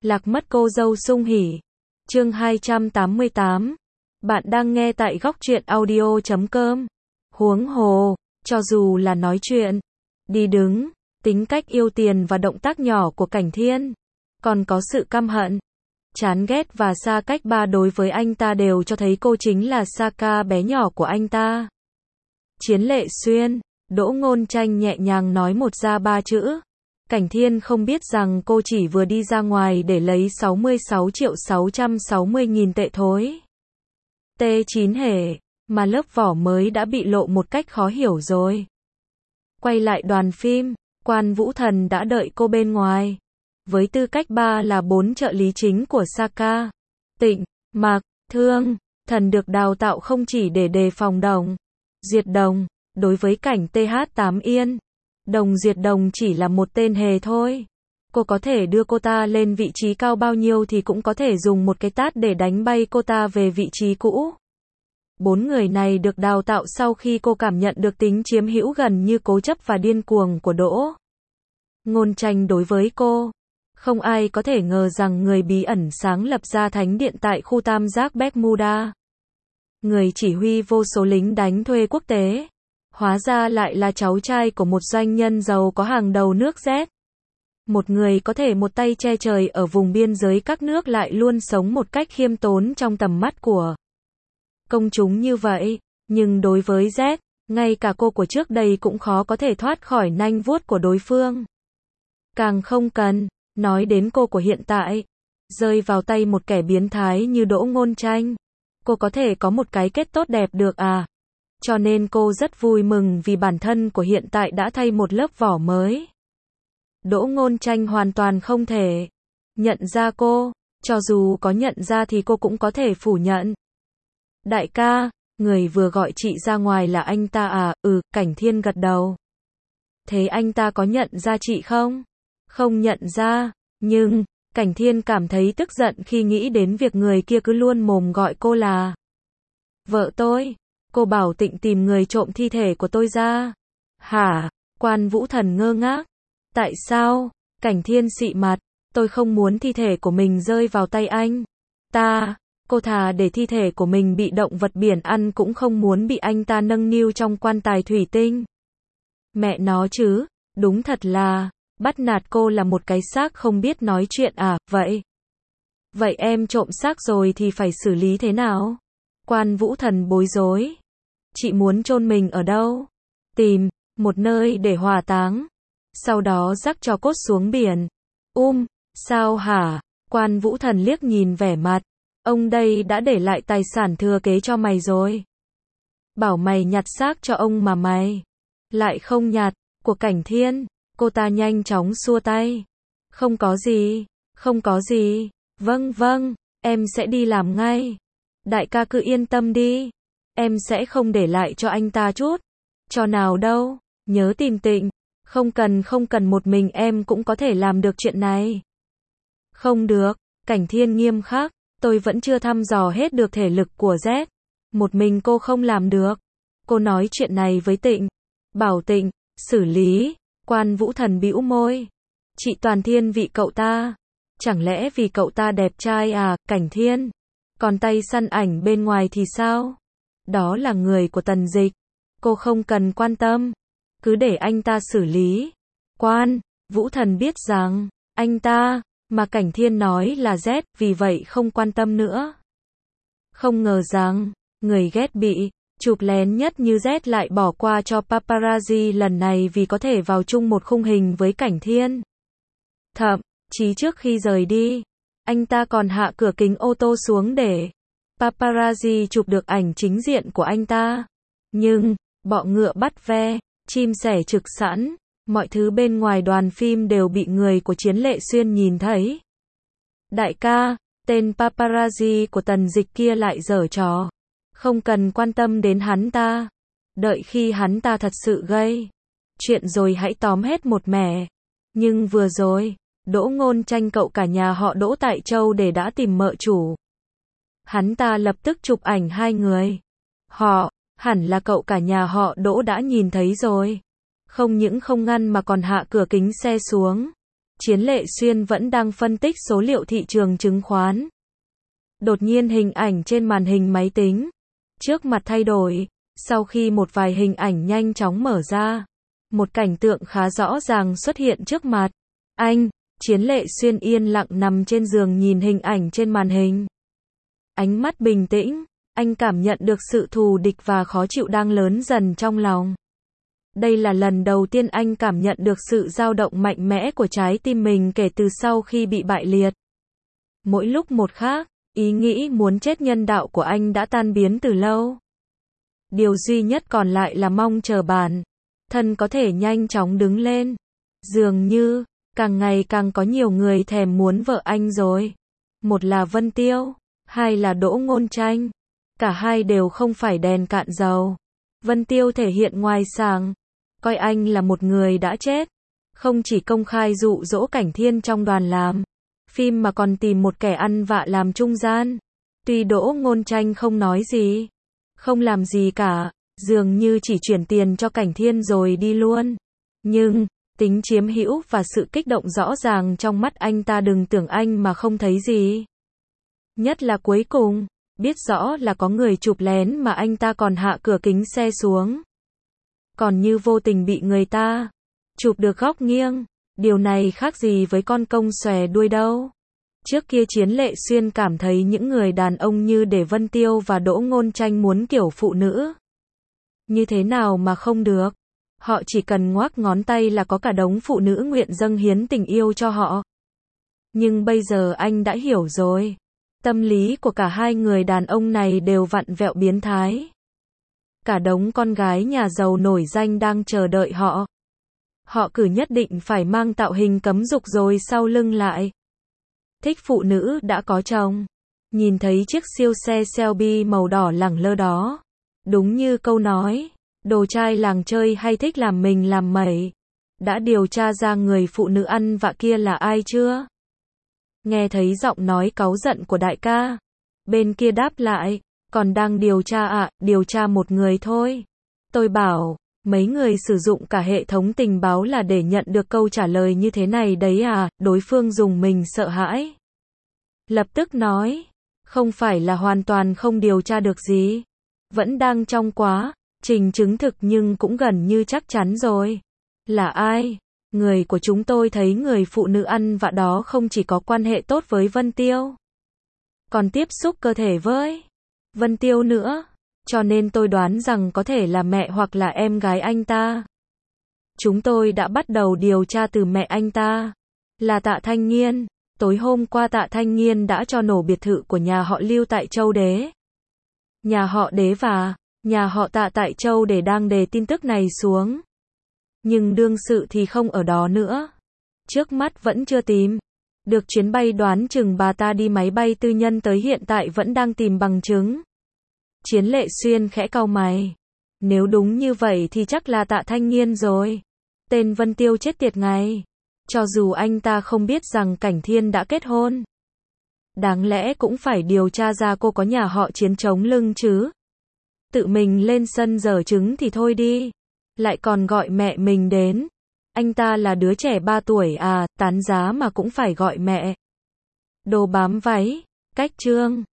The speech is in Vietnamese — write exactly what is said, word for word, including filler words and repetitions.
Lạc mất cô dâu sung hỉ. Chương hai trăm tám mươi tám. Bạn đang nghe tại góc truyện audio chấm com. Huống hồ, cho dù là nói chuyện, đi đứng, tính cách yêu tiền và động tác nhỏ của Cảnh Thiên, còn có sự căm hận, chán ghét và xa cách ba đối với anh ta đều cho thấy cô chính là Saka bé nhỏ của anh ta. Chiến Lệ Xuyên, Đỗ Ngôn Tranh nhẹ nhàng nói một ra ba chữ. Cảnh Thiên không biết rằng cô chỉ vừa đi ra ngoài để lấy sáu mươi sáu triệu sáu trăm sáu mươi nghìn tệ thối. T chín hề, mà lớp vỏ mới đã bị lộ một cách khó hiểu rồi. Quay lại đoàn phim, Quan Vũ Thần đã đợi cô bên ngoài. Với tư cách ba là bốn trợ lý chính của Saka, Tịnh, Mạc, Thương, Thần được đào tạo không chỉ để đề phòng Đồng Duyệt Đồng. Đối với cảnh T H tám Yên, Đồng Duyệt Đồng chỉ là một tên hề thôi. Cô có thể đưa cô ta lên vị trí cao bao nhiêu thì cũng có thể dùng một cái tát để đánh bay cô ta về vị trí cũ. Bốn người này được đào tạo sau khi cô cảm nhận được tính chiếm hữu gần như cố chấp và điên cuồng của Đỗ Ngôn Tranh đối với cô. Không ai có thể ngờ rằng người bí ẩn sáng lập ra thánh điện tại khu tam giác Bermuda, người chỉ huy vô số lính đánh thuê quốc tế, hóa ra lại là cháu trai của một doanh nhân giàu có hàng đầu nước Z. Một người có thể một tay che trời ở vùng biên giới các nước lại luôn sống một cách khiêm tốn trong tầm mắt của công chúng như vậy. Nhưng đối với Z, ngay cả cô của trước đây cũng khó có thể thoát khỏi nanh vuốt của đối phương. Càng không cần nói đến cô của hiện tại, rơi vào tay một kẻ biến thái như Đỗ Ngôn Tranh. Cô có thể có một cái kết tốt đẹp được à? Cho nên cô rất vui mừng vì bản thân của hiện tại đã thay một lớp vỏ mới. Đỗ Ngôn Tranh hoàn toàn không thể nhận ra cô, cho dù có nhận ra thì cô cũng có thể phủ nhận. Đại ca, người vừa gọi chị ra ngoài là anh ta à? Ừ, Cảnh Thiên gật đầu. Thế anh ta có nhận ra chị không? Không nhận ra, nhưng Cảnh Thiên cảm thấy tức giận khi nghĩ đến việc người kia cứ luôn mồm gọi cô là vợ tôi. Cô bảo Tịnh tìm người trộm thi thể của tôi ra. Hả? Quan Vũ Thần ngơ ngác. Tại sao? Cảnh Thiên xị mặt. Tôi không muốn thi thể của mình rơi vào tay anh ta. Cô thà để thi thể của mình bị động vật biển ăn cũng không muốn bị anh ta nâng niu trong quan tài thủy tinh. Mẹ nó chứ, đúng thật là bắt nạt cô là một cái xác không biết nói chuyện à? Vậy Vậy em trộm xác rồi thì phải xử lý thế nào? Quan Vũ Thần bối rối. Chị muốn chôn mình ở đâu? Tìm một nơi để hỏa táng, sau đó rắc cho cốt xuống biển. Um, sao hả? Quan Vũ Thần liếc nhìn vẻ mặt. Ông đây đã để lại tài sản thừa kế cho mày rồi. Bảo mày nhặt xác cho ông mà mày lại không nhặt. Của Cảnh Thiên, cô ta nhanh chóng xua tay. Không có gì, không có gì. Vâng vâng, em sẽ đi làm ngay. Đại ca cứ yên tâm đi. Em sẽ không để lại cho anh ta chút cho nào đâu. Nhớ tìm Tịnh. Không cần không cần một mình em cũng có thể làm được chuyện này. Không được, Cảnh Thiên nghiêm khắc. Tôi vẫn chưa thăm dò hết được thể lực của Z. Một mình cô không làm được. Cô nói chuyện này với Tịnh. Bảo Tịnh xử lý. Quan Vũ Thần bĩu môi. Chị toàn thiên vị cậu ta. Chẳng lẽ vì cậu ta đẹp trai à? Cảnh Thiên. Còn tay săn ảnh bên ngoài thì sao? Đó là người của Tần Dịch. Cô không cần quan tâm. Cứ để anh ta xử lý. Quan Vũ Thần biết rằng anh ta mà Cảnh Thiên nói là Z, vì vậy không quan tâm nữa. Không ngờ rằng người ghét bị chụp lén nhất như Z lại bỏ qua cho paparazzi lần này vì có thể vào chung một khung hình với Cảnh Thiên. Thậm chí trước khi rời đi, anh ta còn hạ cửa kính ô tô xuống để paparazzi chụp được ảnh chính diện của anh ta. Nhưng bọ ngựa bắt ve, chim sẻ trực sẵn, mọi thứ bên ngoài đoàn phim đều bị người của Chiến Lệ Xuyên nhìn thấy. Đại ca, tên paparazzi của Tần Dịch kia lại giở trò. Không cần quan tâm đến hắn ta. Đợi khi hắn ta thật sự gây chuyện rồi hãy tóm hết một mẻ. Nhưng vừa rồi, Đỗ Ngôn Tranh cậu cả nhà họ Đỗ tại Châu để đã tìm mợ chủ. Hắn ta lập tức chụp ảnh hai người. Họ, hẳn là cậu cả nhà họ Đỗ đã nhìn thấy rồi. Không những không ngăn mà còn hạ cửa kính xe xuống. Chiến Lệ Xuyên vẫn đang phân tích số liệu thị trường chứng khoán. Đột nhiên hình ảnh trên màn hình máy tính trước mặt thay đổi, sau khi một vài hình ảnh nhanh chóng mở ra, một cảnh tượng khá rõ ràng xuất hiện trước mặt. Anh, Chiến Lệ Xuyên yên lặng nằm trên giường nhìn hình ảnh trên màn hình. Ánh mắt bình tĩnh, anh cảm nhận được sự thù địch và khó chịu đang lớn dần trong lòng. Đây là lần đầu tiên anh cảm nhận được sự dao động mạnh mẽ của trái tim mình kể từ sau khi bị bại liệt. Mỗi lúc một khác, ý nghĩ muốn chết nhân đạo của anh đã tan biến từ lâu. Điều duy nhất còn lại là mong chờ bản thân có thể nhanh chóng đứng lên. Dường như, càng ngày càng có nhiều người thèm muốn vợ anh rồi. Một là Vân Tiêu, hai là Đỗ Ngôn Tranh. Cả hai đều không phải đèn cạn dầu. Vân Tiêu thể hiện ngoài sàng, coi anh là một người đã chết. Không chỉ công khai dụ dỗ Cảnh Thiên trong đoàn làm phim mà còn tìm một kẻ ăn vạ làm trung gian. Tuy Đỗ Ngôn Tranh không nói gì, không làm gì cả, dường như chỉ chuyển tiền cho Cảnh Thiên rồi đi luôn. Nhưng, tính chiếm hữu và sự kích động rõ ràng trong mắt anh ta, đừng tưởng anh mà không thấy gì. Nhất là cuối cùng, biết rõ là có người chụp lén mà anh ta còn hạ cửa kính xe xuống. Còn như vô tình bị người ta chụp được góc nghiêng. Điều này khác gì với con công xòe đuôi đâu. Trước kia Chiến Lệ Xuyên cảm thấy những người đàn ông như để Vân Tiêu và Đỗ Ngôn Tranh muốn kiểu phụ nữ. Như thế nào mà không được. Họ chỉ cần ngoác ngón tay là có cả đống phụ nữ nguyện dâng hiến tình yêu cho họ. Nhưng bây giờ anh đã hiểu rồi. Tâm lý của cả hai người đàn ông này đều vặn vẹo biến thái. Cả đống con gái nhà giàu nổi danh đang chờ đợi họ. Họ cứ nhất định phải mang tạo hình cấm dục rồi sau lưng lại. Thích phụ nữ đã có chồng. Nhìn thấy chiếc siêu xe Shelby màu đỏ lẳng lơ đó. Đúng như câu nói, đồ trai làng chơi hay thích làm mình làm mẩy. Đã điều tra ra người phụ nữ ăn vạ kia là ai chưa? Nghe thấy giọng nói cáu giận của đại ca. Bên kia đáp lại, còn đang điều tra ạ, à, điều tra một người thôi. Tôi bảo, mấy người sử dụng cả hệ thống tình báo là để nhận được câu trả lời như thế này đấy à, đối phương dùng mình sợ hãi. Lập tức nói, không phải là hoàn toàn không điều tra được gì. Vẫn đang trong quá trình chứng thực nhưng cũng gần như chắc chắn rồi. Là ai? Người của chúng tôi thấy người phụ nữ ăn vạ đó không chỉ có quan hệ tốt với Vân Tiêu, còn tiếp xúc cơ thể với Vân Tiêu nữa. Cho nên tôi đoán rằng có thể là mẹ hoặc là em gái anh ta. Chúng tôi đã bắt đầu điều tra từ mẹ anh ta, là Tạ Thanh Nghiên. Tối hôm qua Tạ Thanh Nghiên đã cho nổ biệt thự của nhà họ Lưu tại Châu Đế. Nhà họ Đế và nhà họ Tạ tại Châu Đế đang đề tin tức này xuống. Nhưng đương sự thì không ở đó nữa. Trước mắt vẫn chưa tìm được chuyến bay, đoán chừng bà ta đi máy bay tư nhân tới, hiện tại vẫn đang tìm bằng chứng. Chiến Lệ Xuyên khẽ cau mày. Nếu đúng như vậy thì chắc là Tạ Thanh Nghiên rồi. Tên Vân Tiêu chết tiệt ngay. Cho dù anh ta không biết rằng Cảnh Thiên đã kết hôn, đáng lẽ cũng phải điều tra ra cô có nhà họ Chiến chống lưng chứ. Tự mình lên sân giở trứng thì thôi đi. Lại còn gọi mẹ mình đến. Anh ta là đứa trẻ ba tuổi à, tán giá mà cũng phải gọi mẹ. Đồ bám váy, cách chương.